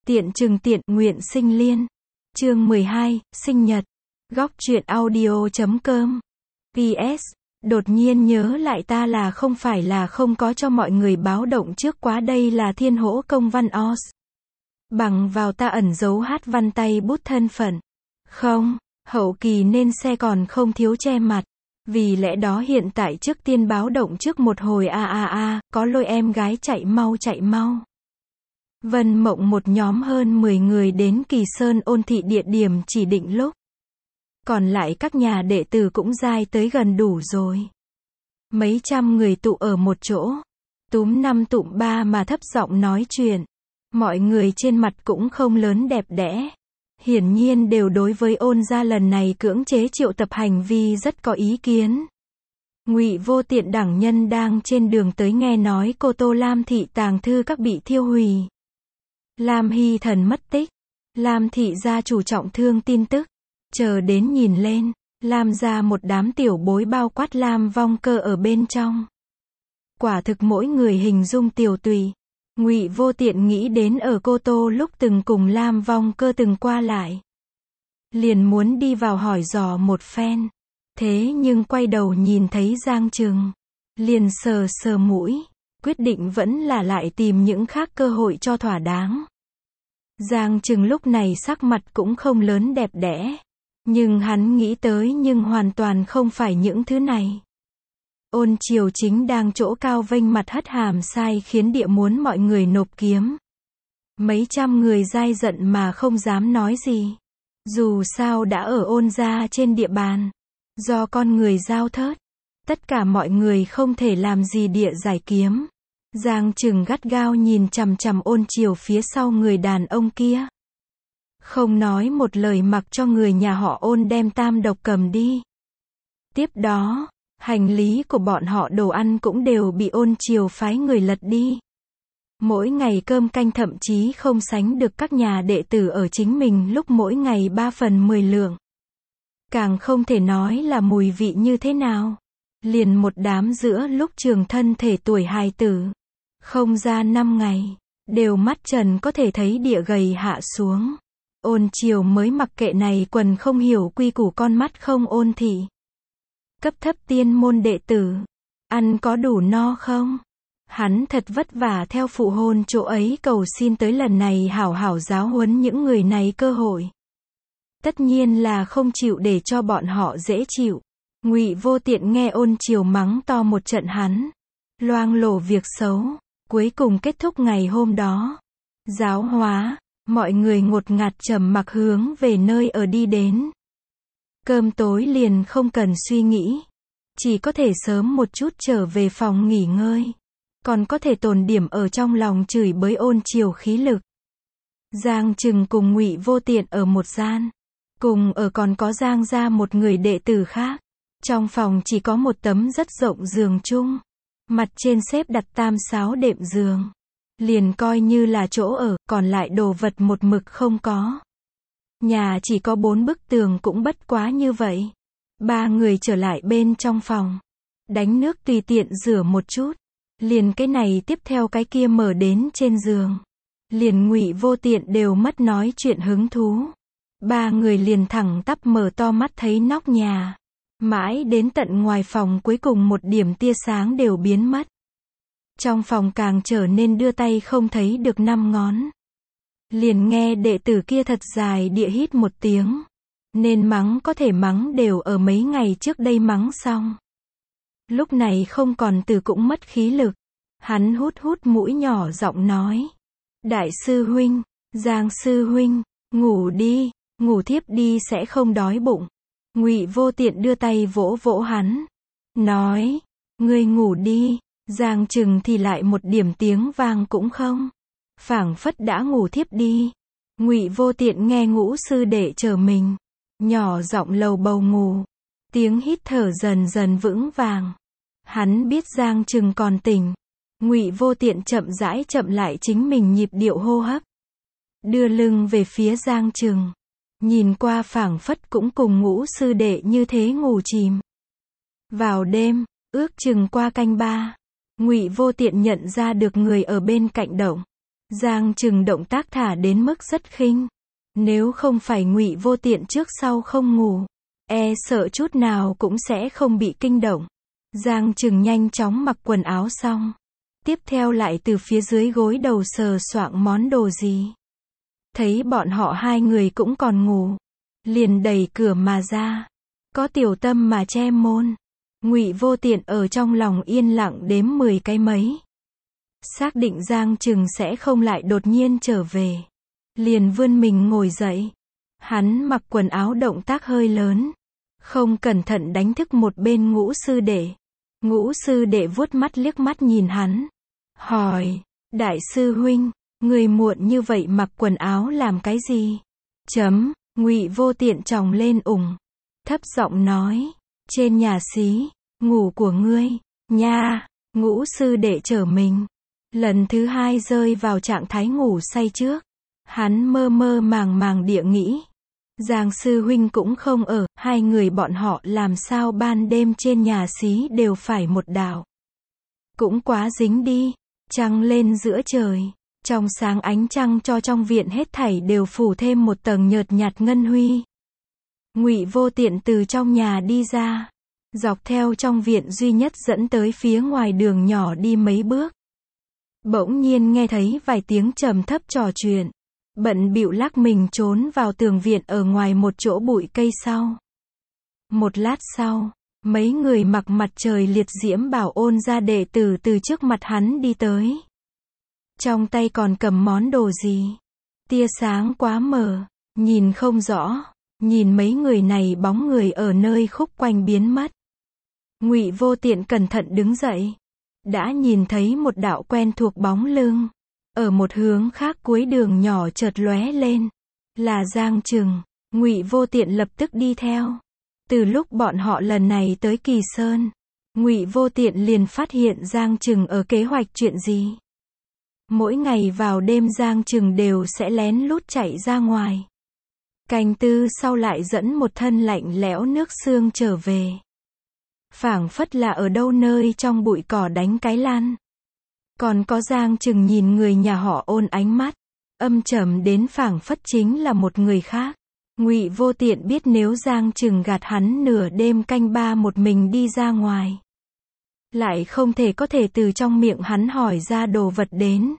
Tiện Trừng Tiện Nguyện Sinh Liên. Chương 12, sinh nhật. Góc truyện audio.com. PS. Đột nhiên nhớ lại ta là không phải là không có cho mọi người báo động trước quá, đây là Thiên Hỗ Công Văn Os. Bằng vào ta ẩn giấu hát văn tay bút thân phận. Không, hậu kỳ nên xe còn không thiếu che mặt. Vì lẽ đó hiện tại trước tiên báo động trước một hồi có lôi em gái chạy mau chạy mau. Vân Mộng một nhóm hơn 10 người đến Kỳ Sơn ôn thị địa điểm chỉ định lúc. Còn lại các nhà đệ tử cũng dai tới gần đủ rồi. Mấy trăm người tụ ở một chỗ. Túm năm tụm ba mà thấp giọng nói chuyện. Mọi người trên mặt cũng không lớn đẹp đẽ. Hiển nhiên đều đối với Ôn gia lần này cưỡng chế triệu tập hành vi rất có ý kiến. Ngụy Vô Tiện đẳng nhân đang trên đường tới nghe nói cô Tô Lam thị tàng thư các bị thiêu hủy. Lam Hy Thần mất tích. Lam thị gia chủ trọng thương tin tức. Chờ đến nhìn lên, Lam gia một đám tiểu bối bao quát Lam Vong Cơ ở bên trong. Quả thực mỗi người hình dung tiểu tùy. Ngụy Vô Tiện nghĩ đến ở Cô Tô lúc từng cùng Lam Vong Cơ từng qua lại. Liền muốn đi vào hỏi dò một phen. Thế nhưng quay đầu nhìn thấy Giang Trừng. Liền sờ sờ mũi. Quyết định vẫn là lại tìm những khác cơ hội cho thỏa đáng. Giang Trừng lúc này sắc mặt cũng không lớn đẹp đẽ. Nhưng hắn nghĩ tới nhưng hoàn toàn không phải những thứ này. Ôn Triều chính đang chỗ cao vênh mặt hất hàm sai khiến địa muốn mọi người nộp kiếm. Mấy trăm người dai giận mà không dám nói gì. Dù sao đã ở Ôn gia trên địa bàn. Do con người giao thớt. Tất cả mọi người không thể làm gì địa giải kiếm. Giang Trừng gắt gao nhìn chằm chằm Ôn Triều phía sau người đàn ông kia. Không nói một lời mặc cho người nhà họ Ôn đem tam độc cầm đi. Tiếp đó, hành lý của bọn họ đồ ăn cũng đều bị Ôn Triều phái người lật đi. Mỗi ngày cơm canh thậm chí không sánh được các nhà đệ tử ở chính mình lúc mỗi ngày 3 phần 10 lượng. Càng không thể nói là mùi vị như thế nào. Liền một đám giữa lúc trường thân thể tuổi hài tử. Không ra 5 ngày, đều mắt trần có thể thấy địa gầy hạ xuống. Ôn Triều mới mặc kệ này quần không hiểu quy củ con mắt không Ôn thị. Cấp thấp tiên môn đệ tử. Ăn có đủ no không? Hắn thật vất vả theo phụ hôn chỗ ấy cầu xin tới lần này hảo hảo giáo huấn những người này cơ hội. Tất nhiên là không chịu để cho bọn họ dễ chịu. Ngụy Vô Tiện nghe Ôn Triều mắng to một trận hắn. Loang lổ việc xấu. Cuối cùng kết thúc ngày hôm đó. Giáo hóa. Mọi người ngột ngạt trầm mặc hướng về nơi ở đi đến. Cơm tối liền không cần suy nghĩ. Chỉ có thể sớm một chút trở về phòng nghỉ ngơi. Còn có thể tồn điểm ở trong lòng chửi bới Ôn Triều khí lực. Giang Trừng cùng Ngụy Vô Tiện ở một gian. Cùng ở còn có Giang gia một người đệ tử khác. Trong phòng chỉ có một tấm rất rộng giường chung. Mặt trên xếp đặt 6 đệm giường. Liền coi như là chỗ ở, còn lại đồ vật một mực không có. Nhà chỉ có 4 bức tường cũng bất quá như vậy. 3 người trở lại bên trong phòng. Đánh nước tùy tiện rửa một chút. Liền cái này tiếp theo cái kia mở đến trên giường. Liền Ngụy Vô Tiện đều mất nói chuyện hứng thú. 3 người liền thẳng tắp mở to mắt thấy nóc nhà. Mãi đến tận ngoài phòng cuối cùng một điểm tia sáng đều biến mất. Trong phòng càng trở nên đưa tay không thấy được 5 ngón. Liền nghe đệ tử kia thật dài địa hít một tiếng. Nên mắng có thể mắng đều ở mấy ngày trước đây mắng xong. Lúc này không còn từ cũng mất khí lực. Hắn hút mũi nhỏ giọng nói. Đại sư huynh, Giang sư huynh, ngủ đi, ngủ thiếp đi sẽ không đói bụng. Ngụy Vô Tiện đưa tay vỗ vỗ hắn. Nói, ngươi ngủ đi. Giang Trừng thì lại một điểm tiếng vang cũng không. Phảng phất đã ngủ thiếp đi. Ngụy Vô Tiện nghe Ngũ sư đệ chờ mình. Nhỏ giọng lầu bầu ngủ. Tiếng hít thở dần dần vững vàng. Hắn biết Giang Trừng còn tỉnh. Ngụy Vô Tiện chậm lại chính mình nhịp điệu hô hấp. Đưa lưng về phía Giang Trừng. Nhìn qua phảng phất cũng cùng Ngũ sư đệ như thế ngủ chìm. Vào đêm, ước chừng qua canh 3. Ngụy Vô Tiện nhận ra được người ở bên cạnh động. Giang Trừng động tác thả đến mức rất khinh. Nếu không phải Ngụy Vô Tiện trước sau không ngủ, sợ chút nào cũng sẽ không bị kinh động. Giang Trừng nhanh chóng mặc quần áo xong. Tiếp theo lại từ phía dưới gối đầu sờ soạng món đồ gì. Thấy bọn họ hai người cũng còn ngủ, liền đẩy cửa mà ra. Có Tiểu Tâm mà che môn. Ngụy Vô Tiện ở trong lòng yên lặng đếm 10 cái mấy. Xác định Giang Trừng sẽ không lại đột nhiên trở về. Liền vươn mình ngồi dậy. Hắn mặc quần áo động tác hơi lớn. Không cẩn thận đánh thức một bên Ngũ sư đệ. Ngũ sư đệ vuốt mắt liếc mắt nhìn hắn. Hỏi, đại sư huynh, người muộn như vậy mặc quần áo làm cái gì? Ngụy Vô Tiện tròng lên ủng. Thấp giọng nói, trên nhà xí, ngủ của ngươi, nha. Ngũ sư đệ trở mình. Lần thứ hai rơi vào trạng thái ngủ say trước. Hắn mơ mơ màng màng địa nghĩ. Giang sư huynh cũng không ở, hai người bọn họ làm sao ban đêm trên nhà xí đều phải một đạo. Cũng quá dính đi. Trăng lên giữa trời. Trong sáng ánh trăng cho trong viện hết thảy đều phủ thêm một tầng nhợt nhạt ngân huy. Ngụy Vô Tiện từ trong nhà đi ra. Dọc theo trong viện duy nhất dẫn tới phía ngoài đường nhỏ đi mấy bước. Bỗng nhiên nghe thấy vài tiếng trầm thấp trò chuyện. Bận bịu lắc mình trốn vào tường viện ở ngoài một chỗ bụi cây sau. Một lát sau, mấy người mặc mặt trời liệt diễm bảo ôn gia đệ tử từ trước mặt hắn đi tới. Trong tay còn cầm món đồ gì? Tia sáng quá mờ, nhìn không rõ. Nhìn mấy người này bóng người ở nơi khúc quanh biến mất. Ngụy Vô Tiện cẩn thận đứng dậy. Đã nhìn thấy một đạo quen thuộc bóng lưng. Ở một hướng khác cuối đường nhỏ chợt lóe lên. Là Giang Trừng. Ngụy Vô Tiện lập tức đi theo. Từ lúc bọn họ lần này tới Kỳ Sơn, Ngụy Vô Tiện liền phát hiện Giang Trừng ở kế hoạch chuyện gì. Mỗi ngày vào đêm Giang Trừng đều sẽ lén lút chạy ra ngoài. Canh tư sau lại dẫn một thân lạnh lẽo nước xương trở về. Phảng phất là ở đâu nơi trong bụi cỏ đánh cái lăn. Còn có Giang Trừng nhìn người nhà họ Ôn ánh mắt âm trầm đến phảng phất chính là một người khác. Ngụy Vô Tiện biết nếu Giang Trừng gạt hắn nửa đêm canh ba một mình đi ra ngoài, lại không thể có thể từ trong miệng hắn hỏi ra đồ vật đến.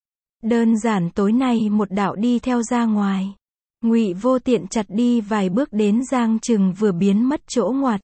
Đơn giản tối nay một đạo đi theo ra ngoài. Ngụy Vô Tiện chặt đi vài bước đến Giang Trừng vừa biến mất chỗ ngoặt.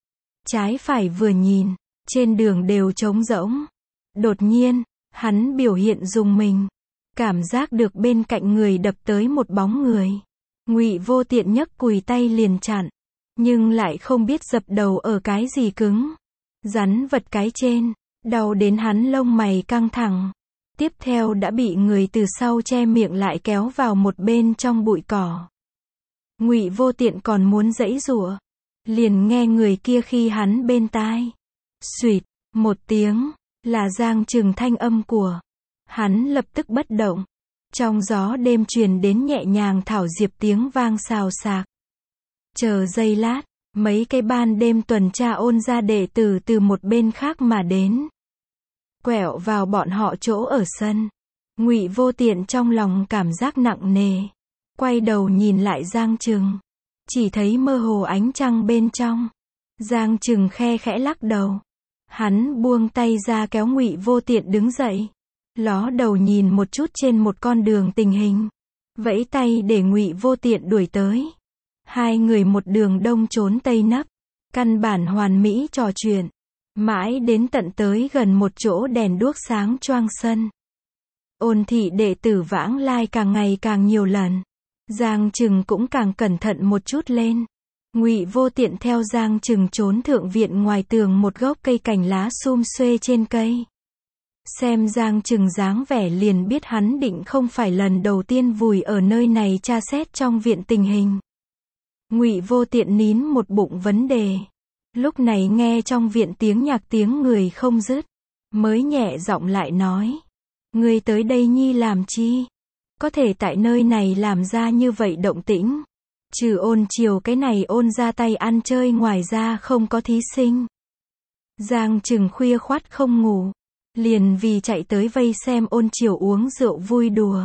Trái phải vừa nhìn, trên đường đều trống rỗng. Đột nhiên, hắn biểu hiện rùng mình. Cảm giác được bên cạnh người đập tới một bóng người. Ngụy Vô Tiện nhấc cùi tay liền chặn. Nhưng lại không biết dập đầu ở cái gì cứng. Rắn vật cái trên. Đau đến hắn lông mày căng thẳng. Tiếp theo đã bị người từ sau che miệng lại kéo vào một bên trong bụi cỏ. Ngụy Vô Tiện còn muốn giãy giụa, liền nghe người kia khi hắn bên tai. Xuỵt, một tiếng, là Giang Trừng thanh âm của. Hắn lập tức bất động. Trong gió đêm truyền đến nhẹ nhàng thảo diệp tiếng vang xào xạc. Chờ giây lát, mấy cái ban đêm tuần tra Ôn gia đệ tử từ một bên khác mà đến. Quẹo vào bọn họ chỗ ở sân. Ngụy Vô Tiện trong lòng cảm giác nặng nề. Quay đầu nhìn lại Giang Trừng. Chỉ thấy mơ hồ ánh trăng bên trong. Giang Trừng khe khẽ lắc đầu. Hắn buông tay ra kéo Ngụy Vô Tiện đứng dậy. Ló đầu nhìn một chút trên một con đường tình hình. Vẫy tay để Ngụy Vô Tiện đuổi tới. Hai người một đường đông trốn tây nấp. Căn bản hoàn mỹ trò chuyện. Mãi đến tận tới gần một chỗ đèn đuốc sáng choang sân. Ôn thị đệ tử vãng lai càng ngày càng nhiều lần. Giang Trừng cũng càng cẩn thận một chút lên. Ngụy Vô Tiện theo Giang Trừng trốn thượng viện ngoài tường một gốc cây cành lá sum xuê trên cây. Xem Giang Trừng dáng vẻ liền biết hắn định không phải lần đầu tiên vùi ở nơi này tra xét trong viện tình hình. Ngụy Vô Tiện nín một bụng vấn đề. Lúc này nghe trong viện tiếng nhạc tiếng người không dứt. Mới nhẹ giọng lại nói. Ngươi tới đây nhi làm chi? Có thể tại nơi này làm ra như vậy động tĩnh. Trừ Ôn chiều cái này Ôn ra tay ăn chơi ngoài ra không có thí sinh. Giang Trừng khuya khoắt không ngủ. liền vì chạy tới vây xem Ôn Triều uống rượu vui đùa.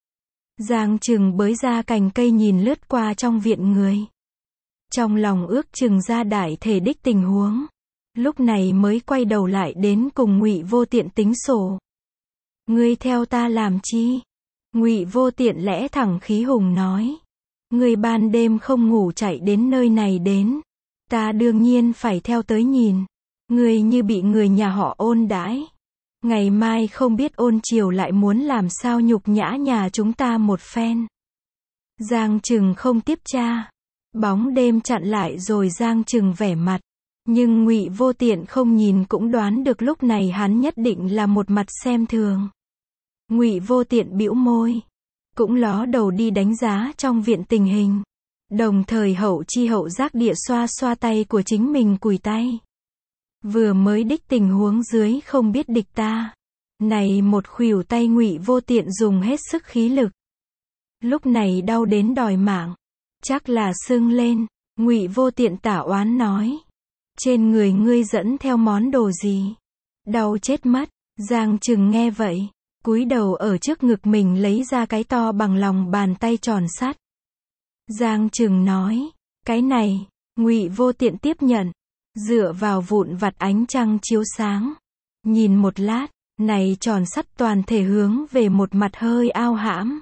Giang Trừng bới ra cành cây nhìn lướt qua trong viện người. Trong lòng ước chừng ra đại thể đích tình huống. Lúc này mới quay đầu lại đến cùng Ngụy Vô Tiện tính sổ. Ngươi theo ta làm chi? Ngụy Vô Tiện lẽ thẳng khí hùng nói. Ngươi ban đêm không ngủ chạy đến nơi này đến. Ta đương nhiên phải theo tới nhìn. Ngươi như bị người nhà họ Ôn đãi. Ngày mai không biết Ôn Triều lại muốn làm sao nhục nhã nhà chúng ta một phen. Giang Trừng không tiếp tra. Bóng đêm chặn lại rồi Giang Trừng vẻ mặt. Nhưng Ngụy Vô Tiện không nhìn cũng đoán được lúc này hắn nhất định là một mặt xem thường. Ngụy Vô Tiện bĩu môi. Cũng ló đầu đi đánh giá trong viện tình hình. Đồng thời hậu chi hậu giác địa xoa xoa tay của chính mình cùi tay. Vừa mới đích tình huống dưới không biết địch ta. Này một khuỷu tay Ngụy Vô Tiện dùng hết sức khí lực. Lúc này đau đến đòi mạng. Chắc là sưng lên. Ngụy Vô Tiện tả oán nói. Trên người ngươi dẫn theo món đồ gì? Đau chết mất. Giang Trừng nghe vậy. Cúi đầu ở trước ngực mình lấy ra cái to bằng lòng bàn tay tròn sắt. Giang Trừng nói. Cái này. Ngụy Vô Tiện tiếp nhận. Dựa vào vụn vặt ánh trăng chiếu sáng. Nhìn một lát. Này tròn sắt toàn thể hướng về một mặt hơi ao hãm.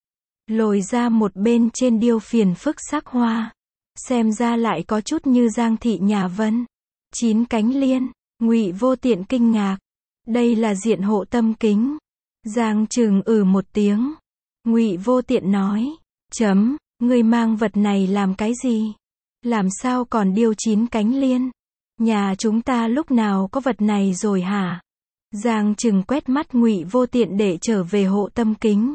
Lồi ra một bên trên điêu phiền phức sắc hoa. Xem ra lại có chút như Giang thị nhà Vân. 9 cánh liên. Ngụy Vô Tiện kinh ngạc. Đây là diện hộ tâm kính. Giang Trừng một tiếng. Ngụy Vô Tiện nói. Chấm, ngươi mang vật này làm cái gì? Làm sao còn điêu 9 cánh liên? Nhà chúng ta lúc nào có vật này rồi hả? Giang Trừng quét mắt Ngụy Vô Tiện để trở về hộ tâm kính.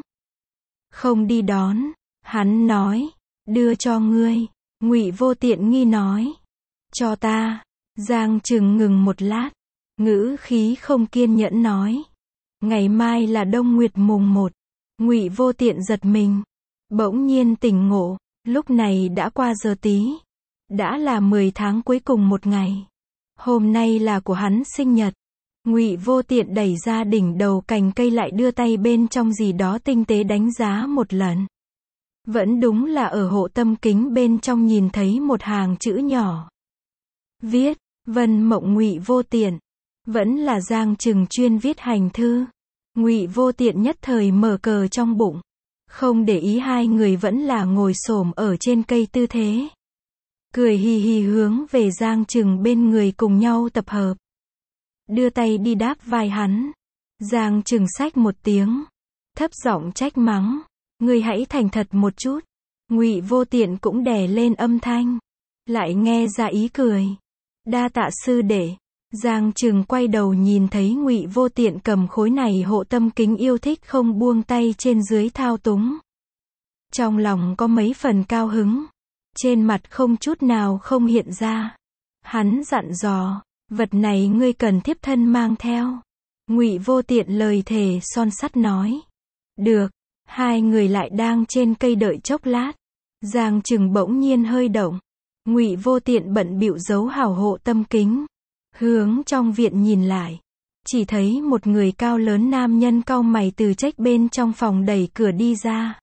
Không đi đón. Hắn nói. Đưa cho ngươi. Ngụy Vô Tiện nghi nói. Cho ta. Giang Trừng ngừng một lát. Ngữ khí không kiên nhẫn nói. Ngày mai là Đông Nguyệt mùng 1. Ngụy Vô Tiện giật mình. Bỗng nhiên tỉnh ngộ. Lúc này đã qua giờ tí. Đã là 10 tháng cuối cùng một ngày. Hôm nay là của hắn sinh nhật. Ngụy Vô Tiện đẩy ra đỉnh đầu cành cây lại đưa tay bên trong gì đó tinh tế đánh giá một lần. Vẫn đúng là ở hộ tâm kính bên trong nhìn thấy một hàng chữ nhỏ. Viết, Vân Mộng Ngụy Vô Tiện. Vẫn là Giang Trừng chuyên viết hành thư. Ngụy Vô Tiện nhất thời mở cờ trong bụng. Không để ý hai người vẫn là ngồi xổm ở trên cây tư thế. Cười hì hì hướng về Giang Trừng bên người cùng nhau tập hợp. Đưa tay đi đáp vai hắn. Giang Trừng xách một tiếng. Thấp giọng trách mắng. Ngươi hãy thành thật một chút. Ngụy Vô Tiện cũng đè lên âm thanh. Lại nghe ra ý cười. Đa tạ sư đệ. Giang Trừng quay đầu nhìn thấy Ngụy Vô Tiện cầm khối này hộ tâm kính yêu thích không buông tay trên dưới thao túng. Trong lòng có mấy phần cao hứng. Trên mặt không chút nào không hiện ra. Hắn dặn dò. Vật này ngươi cần thiếp thân mang theo. Ngụy Vô Tiện lời thề son sắt nói. Được. Hai người lại đang trên cây đợi chốc lát. Giang Trừng bỗng nhiên hơi động. Ngụy Vô Tiện bận bịu giấu hảo hộ tâm kính. Hướng trong viện nhìn lại. Chỉ thấy một người cao lớn nam nhân cau mày từ trách bên trong phòng đẩy cửa đi ra.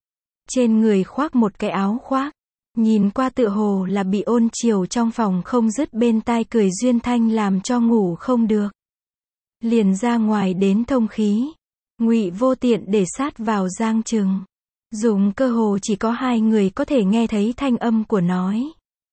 Trên người khoác một cái áo khoác. Nhìn qua tựa hồ là bị Ôn Triều trong phòng không dứt bên tai cười duyên thanh làm cho ngủ không được. Liền ra ngoài đến thông khí. Ngụy Vô Tiện để sát vào Giang Trừng. Dùng cơ hồ chỉ có hai người có thể nghe thấy thanh âm của nói.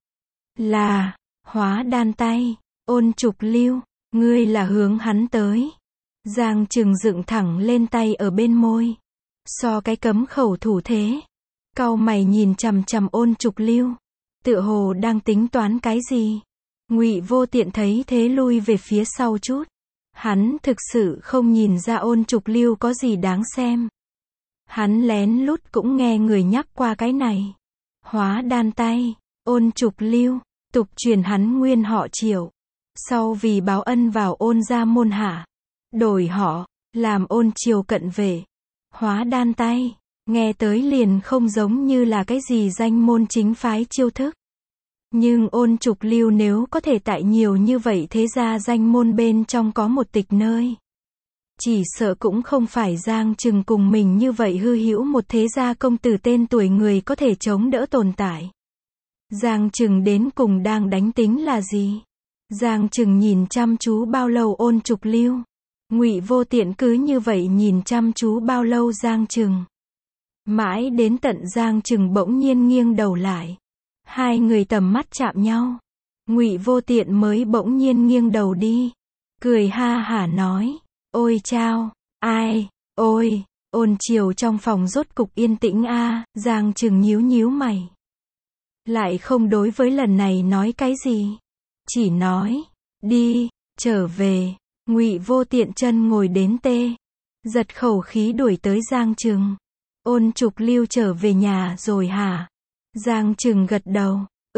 Là, Hóa Đan tay, Ôn Trục Lưu, ngươi là hướng hắn tới. Giang Trừng dựng thẳng lên tay ở bên môi. So cái cấm khẩu thủ thế. Cau mày nhìn chằm chằm Ôn Trục Lưu. Tựa hồ đang tính toán cái gì. Ngụy Vô Tiện thấy thế lui về phía sau chút. Hắn thực sự không nhìn ra Ôn Trục Lưu có gì đáng xem. Hắn lén lút cũng nghe người nhắc qua cái này. Hóa Đan tay, Ôn Trục Lưu, tục truyền hắn nguyên họ Triệu. Sau vì báo ân vào Ôn gia môn hạ. Đổi họ, làm Ôn Triều cận vệ. Hóa Đan tay, nghe tới liền không giống như là cái gì danh môn chính phái chiêu thức. Nhưng Ôn Trục Lưu nếu có thể tại nhiều như vậy thế ra danh môn bên trong có một tịch nơi. Chỉ sợ cũng không phải Giang Trừng cùng mình như vậy hư hữu một thế gia công tử tên tuổi người có thể chống đỡ tồn tại. Giang Trừng đến cùng đang đánh tính là gì? Giang Trừng nhìn chăm chú bao lâu Ôn Trục Lưu? Ngụy Vô Tiện cứ như vậy nhìn chăm chú bao lâu Giang Trừng? Mãi đến tận Giang Trừng bỗng nhiên nghiêng đầu lại. Hai người tầm mắt chạm nhau. Ngụy Vô Tiện mới bỗng nhiên nghiêng đầu đi. Cười ha hả nói. Ôi chao, ai, ôi, ôn chiều trong phòng rốt cục yên tĩnh a. Giang Trừng nhíu nhíu mày. Lại không đối với lần này nói cái gì. Chỉ nói, đi, trở về. Ngụy Vô Tiện chân ngồi đến tê. Giật khẩu khí đuổi tới Giang Trừng. Ôn Trục Lưu trở về nhà rồi hả? Giang Trừng gật đầu.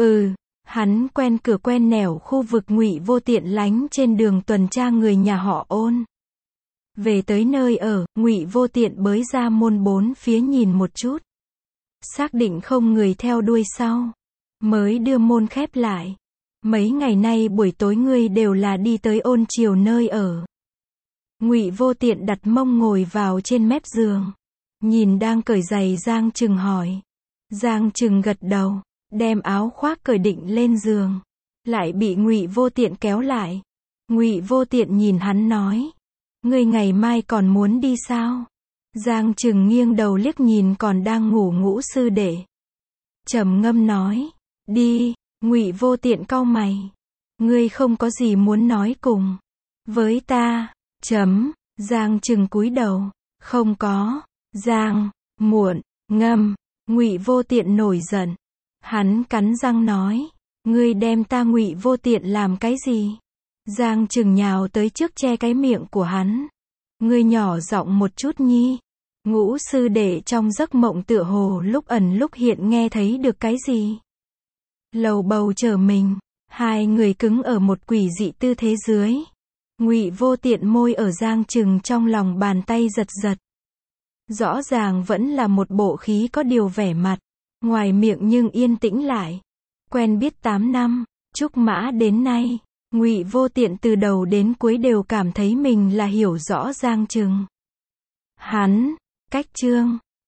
Hắn quen cửa quen nẻo khu vực Ngụy Vô Tiện lánh trên đường tuần tra người nhà họ Ôn. Về tới nơi ở, Ngụy Vô Tiện bới ra môn bốn phía nhìn một chút. Xác định không người theo đuôi sau. Mới đưa môn khép lại. Mấy ngày nay buổi tối ngươi đều là đi tới Ôn Chiều nơi ở. Ngụy Vô Tiện đặt mông ngồi vào trên mép giường. Nhìn đang cởi giày Giang Trừng hỏi. Giang Trừng gật đầu, đem áo khoác cởi định lên giường. Lại bị Ngụy Vô Tiện kéo lại. Ngụy Vô Tiện nhìn hắn nói. Ngươi ngày mai còn muốn đi sao? Giang Trừng nghiêng đầu liếc nhìn còn đang ngủ Ngũ sư đệ. Trầm ngâm nói. Đi. Ngụy Vô Tiện cau mày. Ngươi không có gì muốn nói cùng với ta. Giang Trừng cúi đầu. Không có. Giang, muộn, ngâm. Ngụy Vô Tiện nổi giận. Hắn cắn răng nói. Ngươi đem ta Ngụy Vô Tiện làm cái gì? Giang Trừng nhào tới trước che cái miệng của hắn. Ngươi nhỏ giọng một chút nhi. Ngũ sư đệ trong giấc mộng tựa hồ lúc ẩn lúc hiện nghe thấy được cái gì? Lầu bầu trở mình. Hai người cứng ở một quỷ dị tư thế dưới. Ngụy Vô Tiện môi ở Giang Trừng trong lòng bàn tay giật giật. Rõ ràng vẫn là một bộ khí có điều vẻ mặt. Ngoài miệng nhưng yên tĩnh lại. Quen biết 8 năm. Trúc mã đến nay. Ngụy Vô Tiện từ đầu đến cuối đều cảm thấy mình là hiểu rõ Giang Trừng. Hắn, cách chương